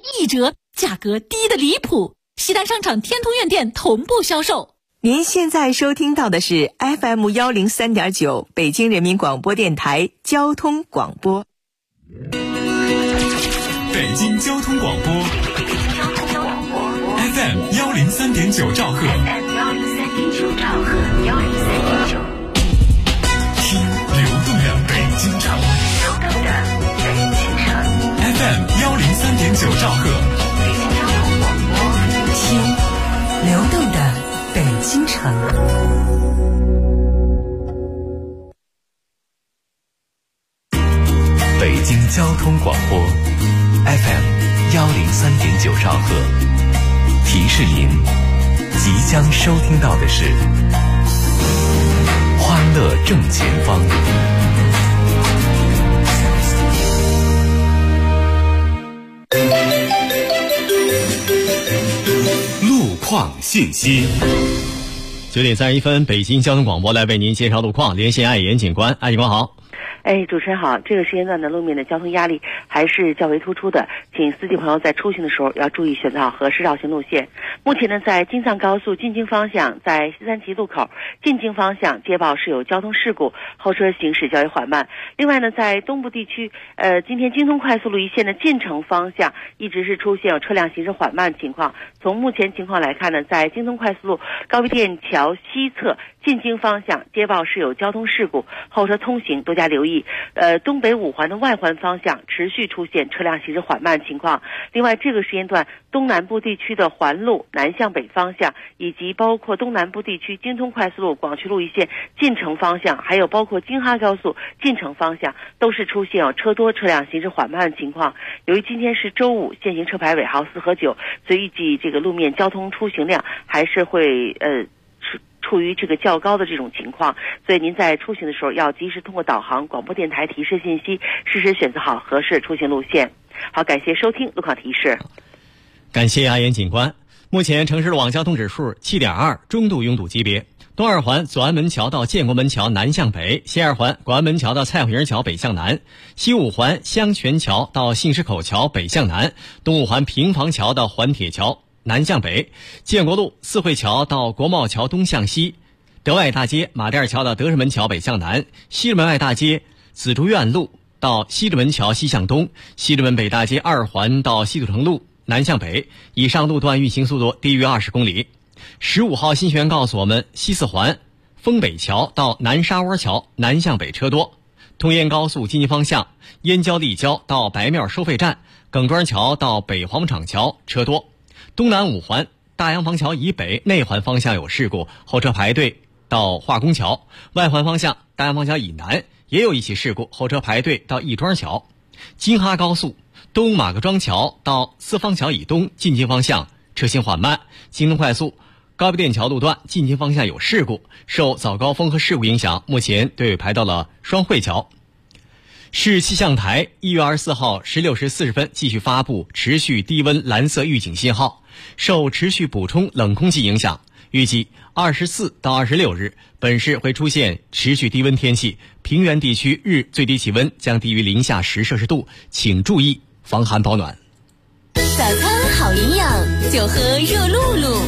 1折，价格低得离谱。西单商场天通苑店同步销售。 您现在收听到的是 FM 103.9北京人民广播电台交通广播。 北京交通广播 FM 103.9兆赫，听流动的北京城，FM 103.9兆赫， 听流动的北京城。 北京交通广播 FM 103.9兆赫，提示您即将收听到的是欢乐正前方。路况信息。 9点31分，北京交通广播来为您介绍路况，连线爱言警官，爱警官好。 主持人好，这个时间段的路面的交通压力还是较为突出的，请司机朋友在出行的时候要注意选择好合适绕行路线。目前呢，在京藏高速进京方向，在西三旗路口进京方向接报是有交通事故，后车行驶较为缓慢。另外呢，在东部地区，今天京通快速路一线的进城方向一直是出现有车辆行驶缓慢情况。从目前情况来看呢，在京通快速路高碑店桥西侧进京方向接报是有交通事故，后车通行多加留意。东北五环的外环方向持续出现车辆行驶缓慢情况。另外，这个时间段东南部地区的环路南向北方向，以及包括东南部地区京通快速路广渠路一线进城方向，还有包括京哈高速进城方向，都是出现车多车辆行驶缓慢的情况。由于今天是周五，限行车牌尾号4和9，所以预计这个路面交通出行量还是会处于这个较高的这种情况，所以您在出行的时候要及时通过导航、广播电台提示信息，适时选择好合适出行路线。好，感谢收听路况提示。 感谢阿言警官。目前城市路网交通指数7.2，中度拥堵级别。东二环左安门桥到建国门桥南向北，西二环广安门桥到蔡慧营桥北向南，西五环香泉桥到信石口桥北向南，东五环平房桥到环铁桥南向北，建国路四惠桥到国贸桥东向西，德外大街马甸桥到德胜门桥北向南，西直门外大街紫竹院路到西直门桥西向东，西直门北大街2环到西土城路南向北，以上路段运行速度低于20公里。15号新学员告诉我们，西四环丰北桥到南沙窝桥南向北车多，通燕高速进京方向燕郊立交到白庙收费站耿庄桥到北黄场桥车多。东南五环大洋房桥以北内环方向有事故，后车排队到化工桥，外环方向大洋房桥以南也有一起事故，后车排队到亦庄桥。京哈高速东马各庄桥到四方桥以东进京方向车行缓慢，京通快速高碑店桥路段进京方向有事故，受早高峰和事故影响，目前队尾排到了双汇桥。市气象台1月24号16时40分继续发布持续低温蓝色预警信号，受持续补充冷空气影响，预计24到26日本市会出现持续低温天气，平原地区日最低气温将低于零下10摄氏度，请注意防寒保暖。 早餐好营养，就喝热露露。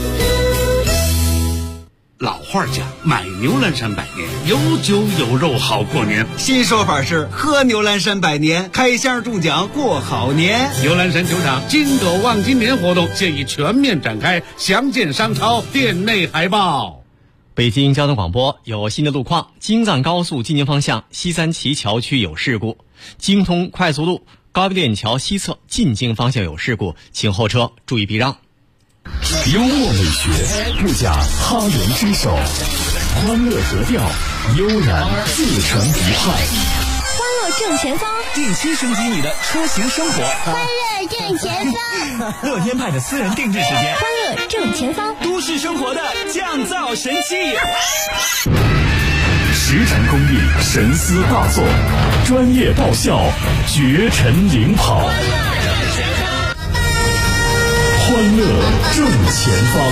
老话讲，买牛栏山百年，有酒有肉好过年。 新说法是喝牛栏山百年，开箱中奖过好年。 牛栏山球场金狗望金年活动现已全面展开，详见商超店内海报。 北京交通广播有新的路况，京藏高速进京方向西三旗桥区有事故，京通快速路高碑店桥西侧进京方向有事故，请后车注意避让。 幽默美学，不假他人之手，欢乐格调，悠然自成一派。 欢乐正前方， 定期升级你的出行生活。 欢乐正前方， 乐天派的私人定制时间。 欢乐正前方， 都市生活的降噪神器。实诚公益，神思大作，专业爆笑，绝尘领跑。欢乐正前方。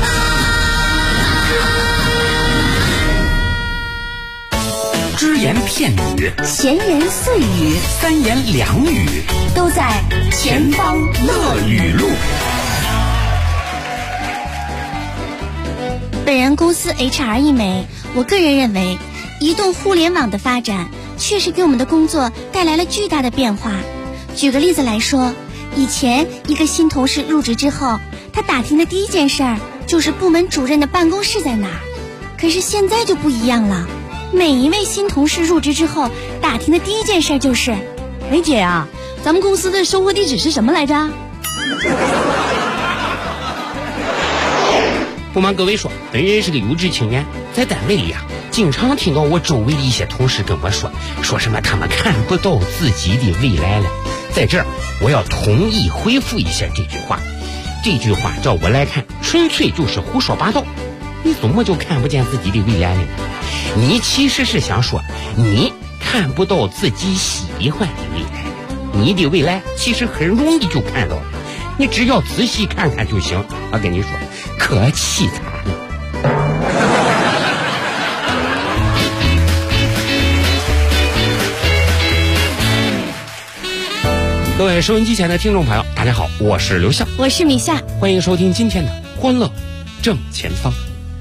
只言片语、 闲言碎语、 三言两语， 都在前方乐语录。本人公司 HR 一枚，我个人认为，移动互联网的发展确实给我们的工作带来了巨大的变化。举个例子来说，以前一个新同事入职之后，他打听的第一件事儿就是部门主任的办公室在哪儿。可是现在就不一样了，每一位新同事入职之后，打听的第一件事就是： 哎姐啊，咱们公司的收货地址是什么来着？ 不瞒各位说，本人是个优质青年，在单位里啊，经常听到我周围的一些同事跟我说什么他们看不到自己的未来了。在这儿，我要统一回复一下这句话。这句话照我来看，纯粹就是胡说八道。你怎么就看不见自己的未来了？你其实是想说，你看不到自己喜欢的未来。你的未来其实很容易就看到了，你只要仔细看看就行。我跟你说，可凄惨了。各位收音机前的听众朋友，大家好，我是刘笑， 我是米夏， 欢迎收听今天的欢乐正前方。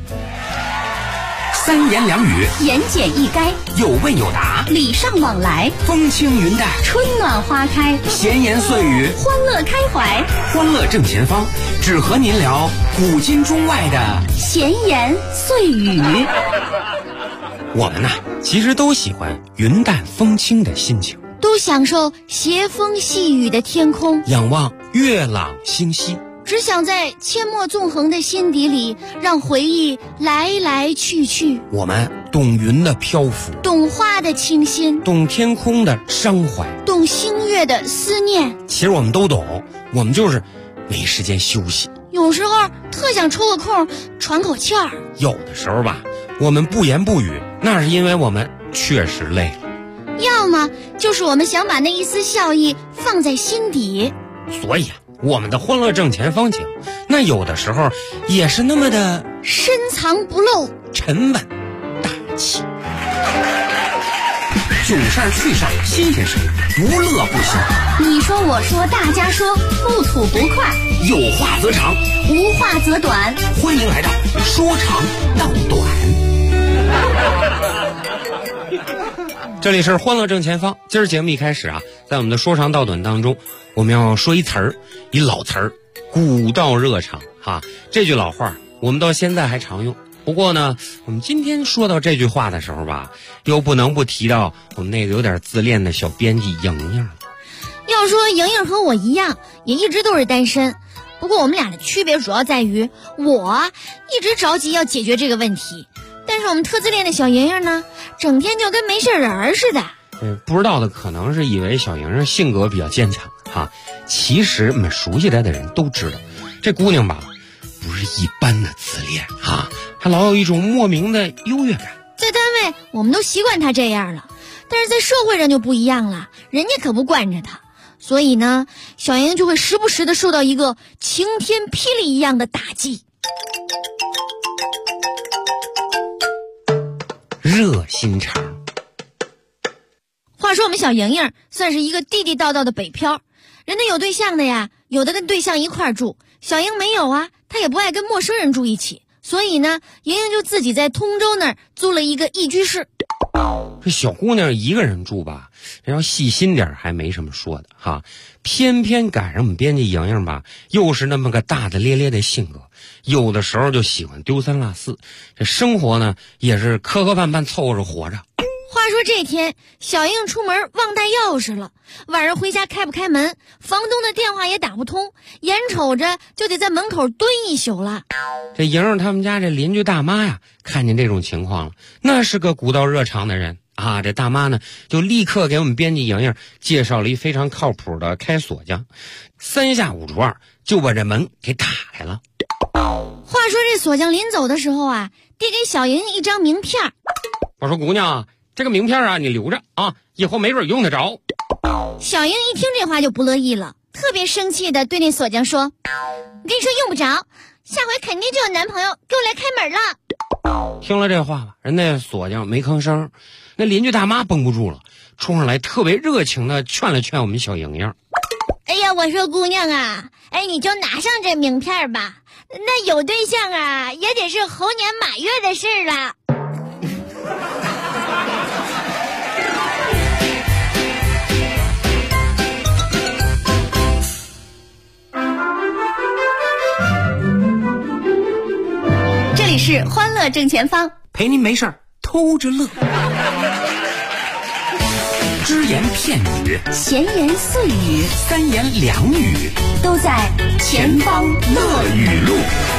三言两语， 言简意赅， 有问有答， 礼尚往来， 风轻云淡， 春暖花开， 闲言碎语， 欢乐开怀， 欢乐正前方，只和您聊古今中外的闲言碎语。 我们其实都喜欢云淡风轻的心情， 都享受斜风细雨的天空， 仰望月朗星稀， 只想在阡陌纵横的心底里，让回忆来来去去。 我们懂云的漂浮， 懂花的清新， 懂天空的伤怀， 懂星月的思念。 其实我们都懂，我们就是没时间休息。 有时候特想抽个空喘口气儿。 有的时候吧，我们不言不语，那是因为我们确实累了。 要么就是我们想把那一丝笑意放在心底。 所以我们的欢乐正前方情，那有的时候也是那么的深藏不露， 沉稳大气。囧事儿趣事儿新鲜事儿，不乐不休。 你说我说大家说，不吐不快， 有话则长， 无话则短。 欢迎来到说长道短。这里是欢乐正前方。今儿节目一开始在我们的说长道短当中，我们要说一词儿，一老词儿，古道热肠这句老话我们到现在还常用。不过呢，我们今天说到这句话的时候吧，又不能不提到我们那个有点自恋的小编辑莹莹。 要说莹莹和我一样，也一直都是单身。不过我们俩的区别主要在于，我一直着急要解决这个问题，但是我们特自恋的小莹莹呢，整天就跟没事人似的。 不知道的可能是以为小莹莹性格比较坚强其实我们熟悉她的人都知道，这姑娘吧，不是一般的自恋还老有一种莫名的优越感。 在单位我们都习惯她这样了，但是在社会上就不一样了，人家可不惯着她。所以呢，小莹就会时不时的受到一个晴天霹雳一样的打击。 热心肠。 话说我们小莹莹算是一个地地道道的北漂，人家有对象的呀，有的跟对象一块住，小莹没有她也不爱跟陌生人住一起，所以呢，莹莹就自己在通州那儿租了一个一居室。 这小姑娘一个人住吧，这要细心点还没什么说的偏偏赶上我们编辑莹莹吧，又是那么个大大咧咧的性格，有的时候就喜欢丢三落四，这生活呢也是磕磕绊绊凑合着活着。 话说这天，小莹出门忘带钥匙了，晚上回家开不开门，房东的电话也打不通，眼瞅着就得在门口蹲一宿了。 这莹莹他们家这邻居大妈呀，看见这种情况了，那是个古道热肠的人这大妈呢就立刻给我们编辑莹莹介绍了一非常靠谱的开锁匠，3下5除2就把这门给打开了。 话说这锁匠临走的时候递给小莹一张名片。 我说姑娘这个名片你留着以后没准用得着。 小莹一听这话就不乐意了，特别生气的对那锁匠说：“我跟你说用不着，下回肯定就有男朋友给我来开门了。” 听了这话吧，人那锁匠没吭声。 那邻居大妈绷不住了，冲上来特别热情的劝了劝我们小莹莹。 哎呀，我说姑娘啊，哎，你就拿上这名片吧，那有对象啊也得是猴年马月的事了。 这里是欢乐正前方， 陪您没事儿偷着乐。只言片语， 闲言碎语， 三言两语， 都在前方乐语录。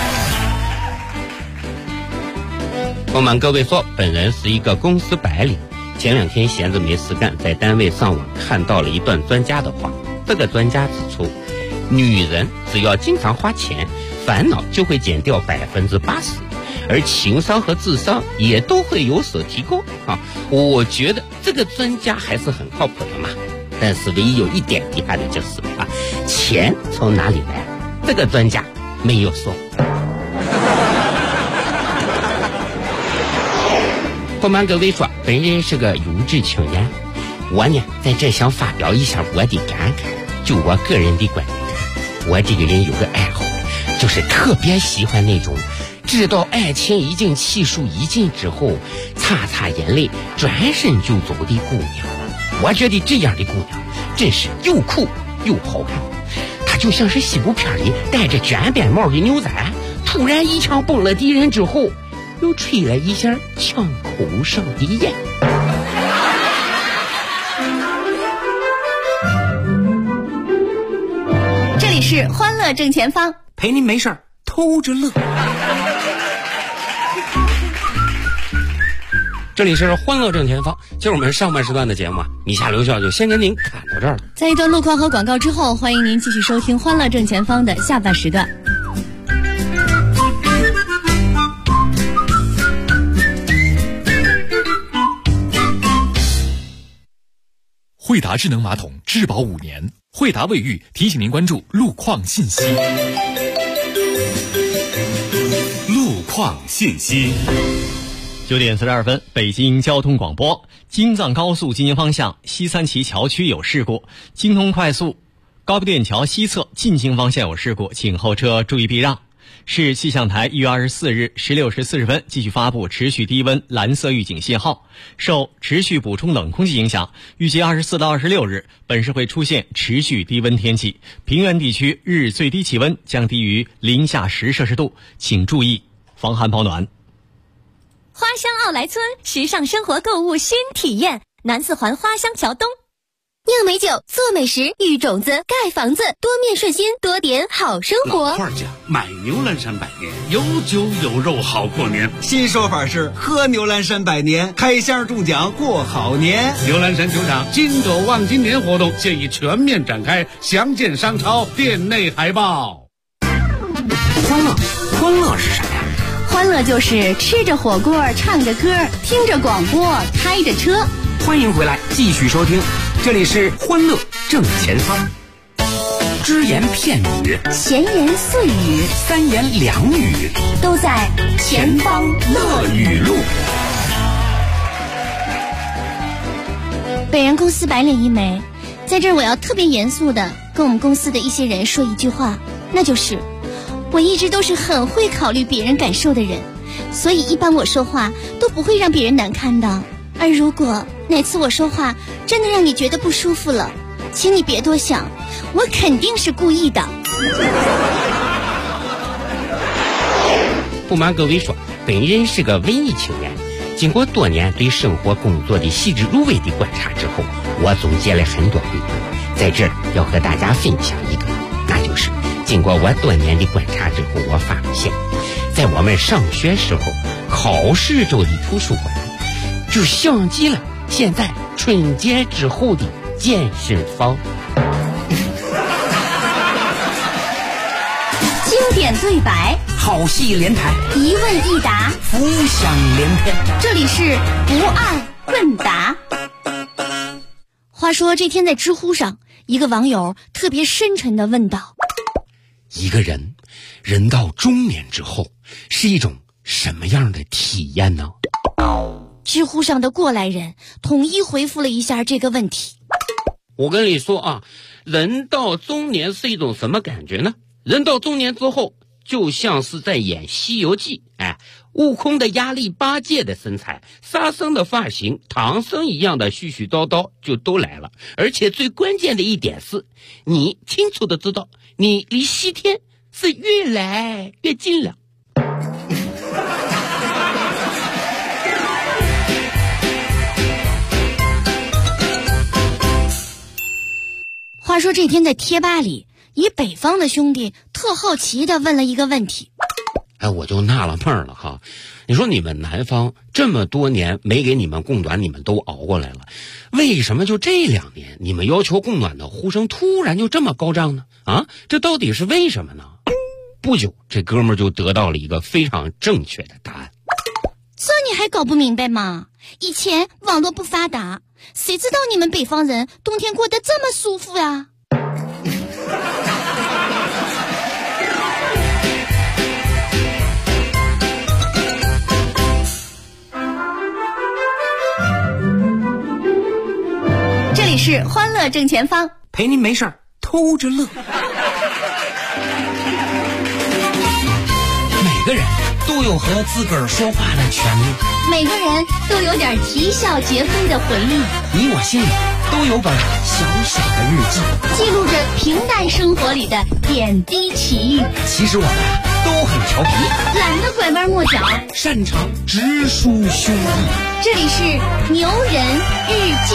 不瞒各位说，本人是一个公司白领。前2天闲着没事干，在单位上网看到了一段专家的话。这个专家指出，女人只要经常花钱，烦恼就会减掉80%，而情商和智商也都会有所提高啊！我觉得这个专家还是很靠谱的嘛。但是唯一有一点遗憾的就是啊，钱从哪里来？这个专家没有说。不瞒各位说，本人是个有志青年，我呢在这想发表一下我的感慨。就我个人的观点，我这个人有个爱好，就是特别喜欢那种知道爱情已经气数已尽之后，擦擦眼泪转身就走的姑娘。我觉得这样的姑娘真是又酷又好看，她就像是西部片里戴着卷边帽的牛仔，突然一枪崩了敌人之后，又吹了一下枪口上的烟。 这里是欢乐正前方， 陪您没事儿偷着乐。 这里是欢乐正前方，就是我们上半时段的节目啊，以下留校就先跟您看到这儿了。 在一段路况和广告之后，欢迎您继续收听欢乐正前方的下半时段。 惠达智能马桶质保5年，惠达卫浴提醒您关注路况信息。 路况信息。 9点42分，北京交通广播。京藏高速进京方向西三旗桥区有事故，京通快速高碑店桥西侧进京方向有事故，请后车注意避让。市气象台1月24日16时40分继续发布持续低温蓝色预警信号，受持续补充冷空气影响，预计24到26日本市会出现持续低温天气，平原地区日最低气温将低于零下10摄氏度，请注意防寒保暖。 花乡奥莱村时尚生活购物新体验，南4环花乡桥东。酿美酒，做美食，育种子，盖房子，多面顺心，多点好生活。 老话讲，买牛栏山百年，有酒有肉好过年。 新说法是喝牛栏山百年，开箱中奖过好年。 牛栏山酒厂金狗望今年活动现已全面展开，详见商超店内海报。 欢乐是啥呀？ 欢乐就是吃着火锅，唱着歌，听着广播，开着车。 欢迎回来，继续收听，这里是欢乐正前方。只言片语， 闲言碎语， 三言两语， 都在前方乐语录。 本人公司白领一枚，在这儿我要特别严肃的跟我们公司的一些人说一句话，那就是我一直都是很会考虑别人感受的人，所以一般我说话都不会让别人难堪的。而如果哪次我说话真的让你觉得不舒服了，请你别多想，我肯定是故意的。 不瞒各位说，本人是个文艺青年，经过多年对生活工作的细致入微的观察之后，我总结了很多规律，在这儿要和大家分享一个，那就是经过我多年的观察之后，我发现在我们上学时候考试周的图书馆就像极了现在春节之后的健身房。 经典对白， 好戏连台， 一问一答， 浮想联翩。 这里是不二问答。话说这天在知乎上，一个网友特别深沉地问道： 一个人到中年之后是一种什么样的体验呢？ 知乎上的过来人统一回复了一下这个问题。 我跟你说啊，人到中年是一种什么感觉呢？人到中年之后，就像是在演《西游记》，悟空的压力八戒的身材，沙僧的发型，唐僧一样的絮絮叨叨就都来了。而且最关键的一点是，你清楚的知道，你离西天是越来越近了。 话说这天在贴吧里，一北方的兄弟特好奇地问了一个问题。 我就纳了闷了哈，你说你们南方这么多年没给你们供暖，你们都熬过来了，为什么就这2年你们要求供暖的呼声突然就这么高涨呢？这到底是为什么呢？不久，这哥们儿就得到了一个非常正确的答案。 这你还搞不明白吗？以前网络不发达，谁知道你们北方人冬天过得这么舒服呀？ 这里是欢乐正前方， 陪您没事儿偷着乐。每个人都有和自个儿说话的权利， 每个人都有点啼笑皆非的回忆， 你我心里都有本小小的日记， 记录着平淡生活里的点滴奇遇。 其实我们都很调皮， 懒得拐弯抹角， 擅长直抒胸臆。 这里是牛人日记。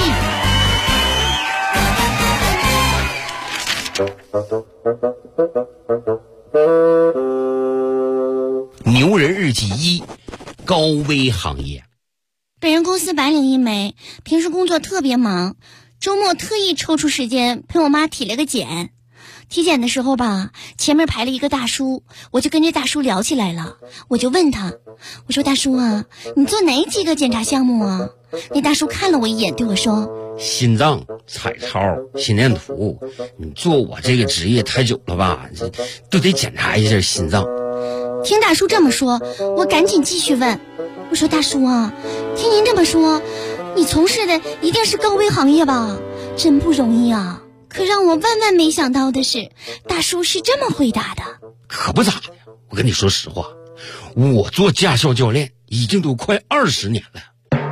牛人日记1，高危行业。 本人公司白领一枚，平时工作特别忙，周末特意抽出时间陪我妈体了个检。体检的时候吧，前面排了一个大叔，我就跟这大叔聊起来了。我就问他，我说大叔啊，你做哪几个检查项目啊？那大叔看了我一眼，对我说， 心脏、彩超、心电图，你做我这个职业太久了吧，都得检查一下心脏。 听大叔这么说，我赶紧继续问，我说大叔啊，听您这么说，你从事的一定是高危行业吧？真不容易啊。可让我万万没想到的是，大叔是这么回答的。 可不咋的，我跟你说实话，我做驾校教练已经都快20年了。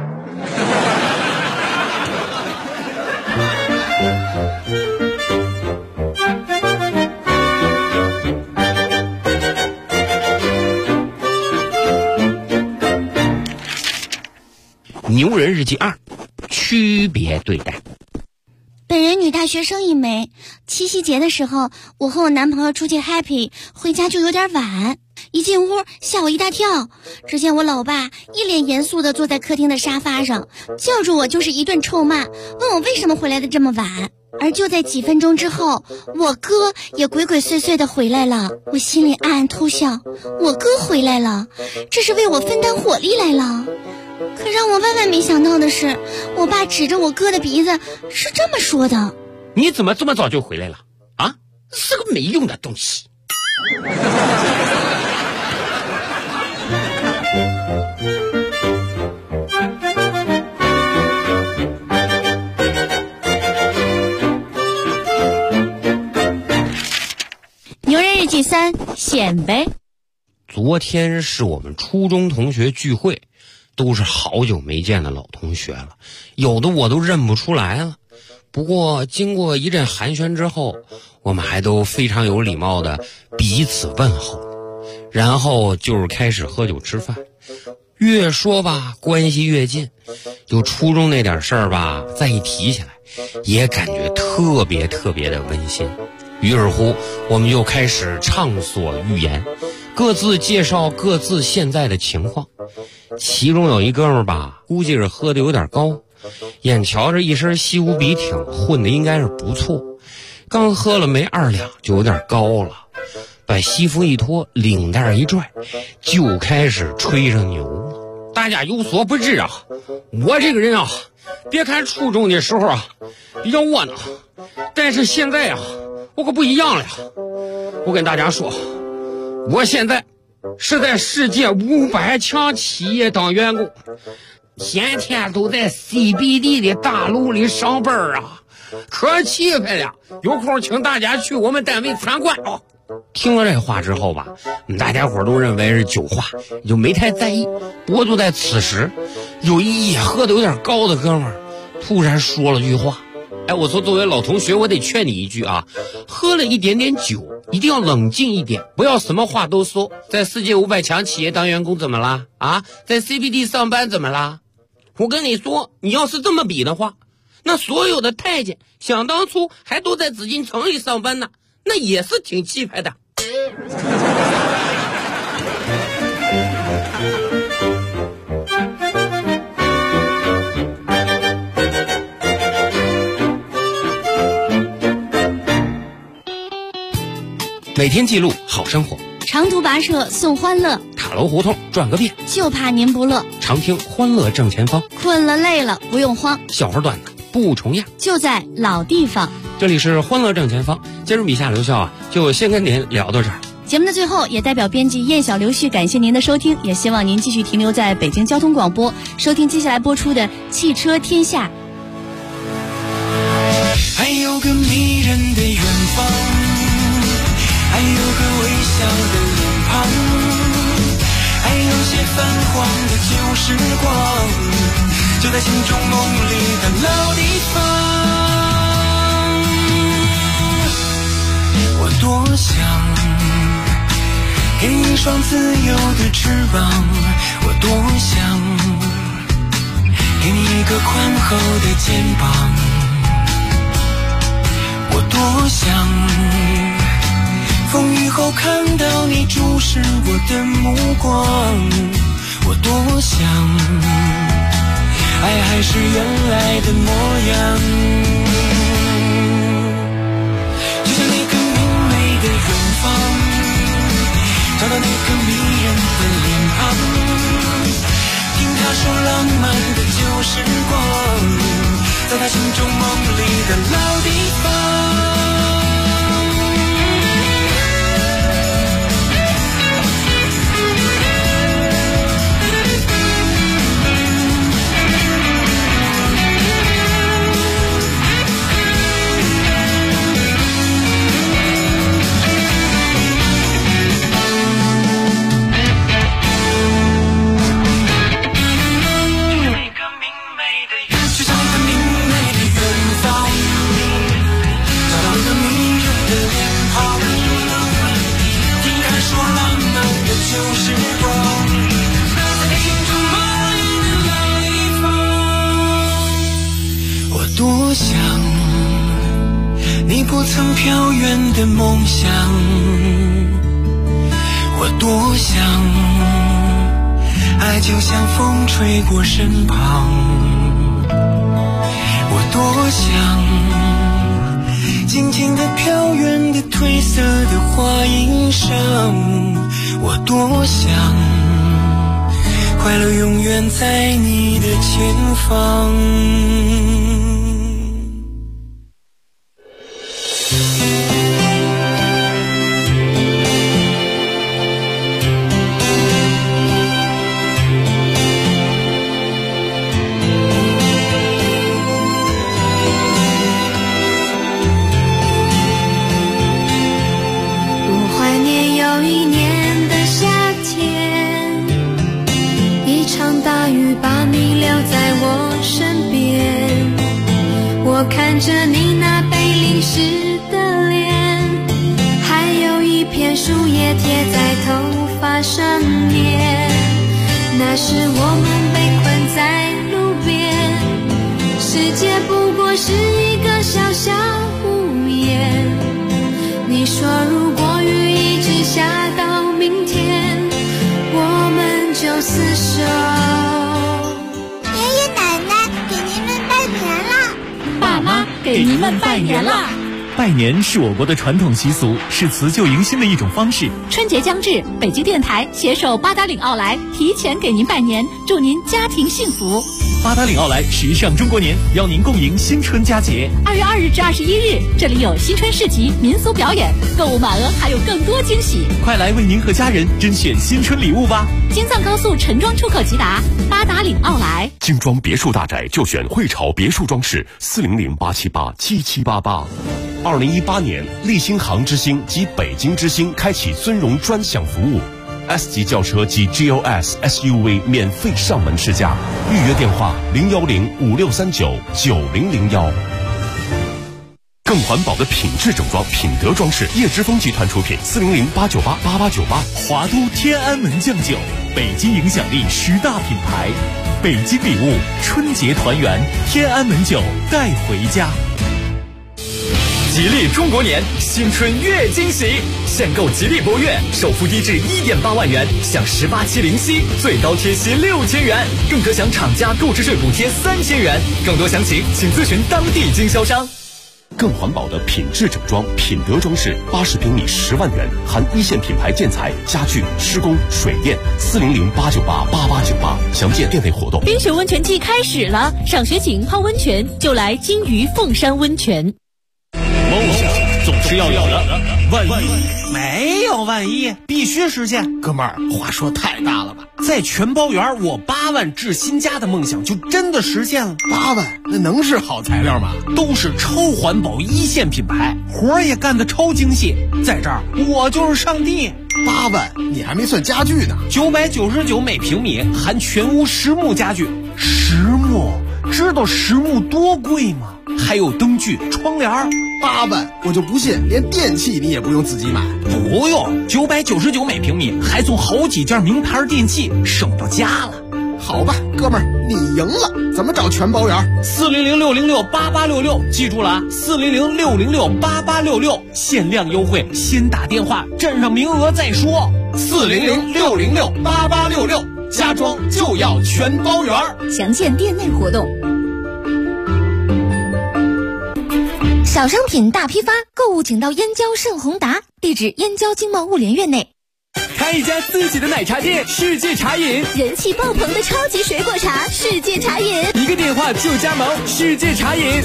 牛人日记2，区别对待。 本人女大学生一枚，七夕节的时候，我和我男朋友出去 happy， 回家就有点晚。一进屋吓我一大跳，只见我老爸一脸严肃地坐在客厅的沙发上，叫住我就是一顿臭骂，问我为什么回来的这么晚。而就在几分钟之后，我哥也鬼鬼祟祟地回来了。我心里暗暗偷笑，我哥回来了，这是为我分担火力来了。可让我万万没想到的是，我爸指着我哥的鼻子是这么说的： 你怎么这么早就回来了啊？是个没用的东西。 牛人日记3，显摆。 昨天是我们初中同学聚会，都是好久没见的老同学了，有的我都认不出来了。不过经过一阵寒暄之后，我们还都非常有礼貌的彼此问候，然后就是开始喝酒吃饭。越说吧关系越近，就初中那点事儿吧，再一提起来也感觉特别特别的温馨。于是乎我们就开始畅所欲言，各自介绍各自现在的情况。其中有一哥们儿吧，估计是喝的有点高，眼瞧着一身西湖笔挺，混的应该是不错，刚喝了没2两就有点高了，把西服一脱，领带一拽，就开始吹上牛了。大家有所不知啊，我这个人啊，别看初中的时候啊比较窝囊，但是现在啊我可不一样了呀。我跟大家说，我现在是在世界500强企业当员工， 天天都在 CBD 的大楼里上班啊，可气派了。有空请大家去我们单位参观哦。听了这话之后吧，大家伙都认为是酒话，就没太在意。不过就在此时，有一夜喝的有点高的哥们儿突然说了句话。我说作为老同学，我得劝你一句啊，喝了一点点酒一定要冷静一点，不要什么话都说。在世界500强企业当员工怎么啦？在 CBD 上班怎么啦？我跟你说，你要是这么比的话，那所有的太监想当初还都在紫禁城里上班呢，那也是挺气派的。每天记录好生活， 长途跋涉送欢乐， 塔楼胡同转个遍， 就怕您不乐。 常听欢乐正前方， 困了累了不用慌， 笑话段子不重样， 就在老地方。 这里是欢乐正前方，今日米夏刘笑就先跟您聊到这儿。 节目的最后，也代表编辑燕小刘旭感谢您的收听，也希望您继续停留在北京交通广播，收听接下来播出的《汽车天下》。 还有个迷人的远方，还有个微笑的脸庞，还有些泛黄的旧时光，就在心中梦里的老地方。我多想给你一双自由的翅膀，我多想给你一个宽厚的肩膀，我多想风雨后看到你注视我的目光，我多想爱还是原来的模样，就像那个明媚的远方，找到那个迷人的脸庞，听他说浪漫的旧时光，在他心中梦里的老地方。多想你不曾飘远的梦想，我多想爱就像风吹过身旁，我多想静静地飘远的褪色的花衣裳，我多想快乐永远在你的前方。 我看着你那被淋湿的脸，还有一片树叶贴在头发上面，那时我们被困在路边，世界不过是一个小小屋檐，你说如果雨一直下到明天，我们就厮守。 给您们拜年啦！拜年是我国的传统习俗，是辞旧迎新的一种方式。 春节将至，北京电台携手八达岭奥莱提前给您拜年，祝您家庭幸福。 八达岭奥莱时尚中国年，邀您共迎新春佳节。 2月2日至21日，这里有新春市集、民俗表演，购物满额还有更多惊喜。 快来为您和家人甄选新春礼物吧！ 京藏高速陈庄出口直达，八达岭奥莱。 精装别墅大宅就选汇潮别墅装饰，400-878-7788。2018年，立新杭之星及北京之星开启尊荣专享服务。S 级轿车及 GLS SUV 免费上门试驾，预约电话01056399001。更环保的品质整装，品德装饰，叶之峰集团出品，400-898-8898。 华都天安门酱酒，北京影响力10大品牌，北京礼物，春节团圆，天安门酒带回家。 吉利中国年，新春月惊喜，限购吉利博越，首付低至1.8万元，享18期零息，最高贴息6000元，更可享厂家购置税补贴3000元。更多详情，请咨询当地经销商。 更环保的品质整装，品德装饰，80平米10万元，含一线品牌建材、家具、施工、水电，400-898-8898。详见店内活动。 冰雪温泉季开始了，赏雪景、泡温泉就来金鱼凤山温泉。 梦想总是要有的，万一没有万一，必须实现。哥们儿，话说太大了吧？在全包园，我8万置新家的梦想就真的实现了。8万，那能是好材料吗？都是超环保一线品牌，活儿也干得超精细。在这儿，我就是上帝。 8万，你还没算家具呢。 999每平米，含全屋实木家具。实木，知道实木多贵吗？还有灯具、窗帘。 8万，我就不信连电器你也不用自己买。 不用，999每平米，还送好几件名牌电器，省到家了。 好吧，哥们儿，你赢了。怎么找全包园 ？400-606-8866，记住了啊，400-606-8866，限量优惠，先打电话，占上名额再说。400-606-8866，家装就要全包园。 详见店内活动。 小商品大批发，购物请到燕郊盛宏达，地址燕郊经贸物联院内。 开一家自己的奶茶店，世界茶饮， 人气爆棚的超级水果茶，世界茶饮， 一个电话就加盟，世界茶饮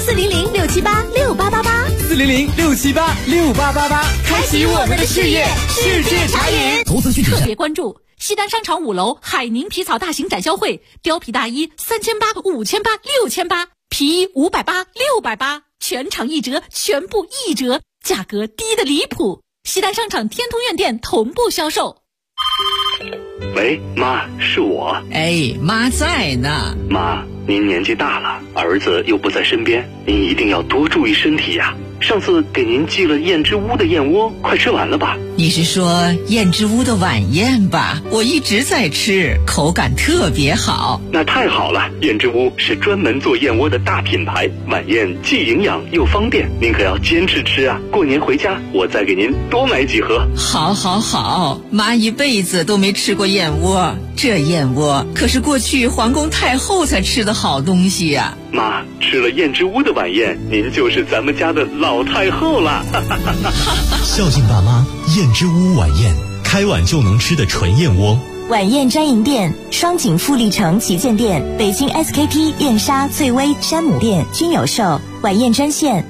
，400-678-6888，400-678-6888， 开启我们的事业，世界茶饮。 投资需特别关注西单商场5楼海宁皮草大型展销会，貂皮大衣3800、5800、6800，皮衣580、680，全场1折，全部1折，价格低得离谱。西单商场天通苑店同步销售。 喂，妈，是我。 哎，妈在呢。 妈，您年纪大了，儿子又不在身边，您一定要多注意身体呀。上次给您寄了燕之屋的燕窝，快吃完了吧？ 你是说燕之屋的晚宴吧？我一直在吃，口感特别好。 那太好了，燕之屋是专门做燕窝的大品牌，晚宴既营养又方便，您可要坚持吃啊！过年回家我再给您多买几盒。 好好好，妈一辈子都没吃过燕窝，这燕窝可是过去皇宫太后才吃的好东西呀。 妈，吃了燕之屋的晚宴，您就是咱们家的老太后了。 孝敬爸妈，燕之屋晚宴，开碗就能吃的纯燕窝。 晚宴专营店：双井富力城旗舰店、北京 SKP 燕莎、翠微、山姆店均有售。晚宴专线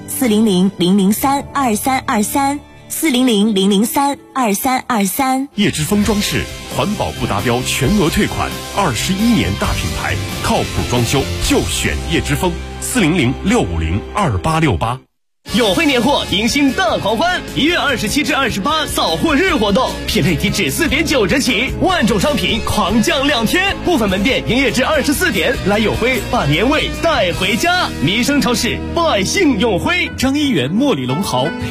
：400-003-2323，400-003-2323。 叶之峰装饰，环保不达标全额退款，21年大品牌，靠谱装修就选叶之峰。400-650-2868。 友汇年货迎新大狂欢，1月27至28扫货日活动，品类低至4.9折起，万种商品狂降2天，部分门店营业至24点，来友汇把年味带回家。民生超市百姓永辉， 张一元、莫里龙豪。